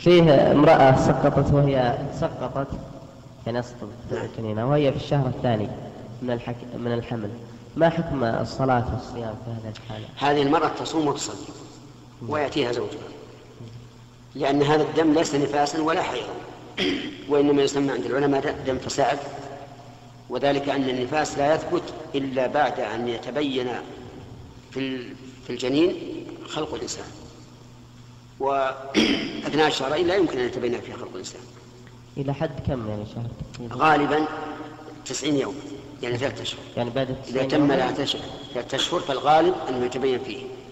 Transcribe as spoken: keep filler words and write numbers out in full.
فيه امرأة سقطت وهي سقطت يعني أسقطت جنينها وهي في الشهر الثاني من الحك... من الحمل، ما حكم الصلاة والصيام في هذه الحالة؟ هذه المرأة تصوم وتصلي ويأتيها زوجها، لأن هذا الدم ليس نفاسا ولا حيضا، وإنما يسمى عند العلماء دم فساد، وذلك أن النفاس لا يثبت إلا بعد أن يتبين في الجنين خلق الإنسان، وأثناء الشهرين لا يمكن أن يتبين فيه خلق الإنسان. إلى حد كم يعني شهر؟ غالبا تسعين يوم، يعني ثلاثة أشهر. يعني بعد إذا تم لها ثلاثة أشهر فالغالب أنه يتبين فيه.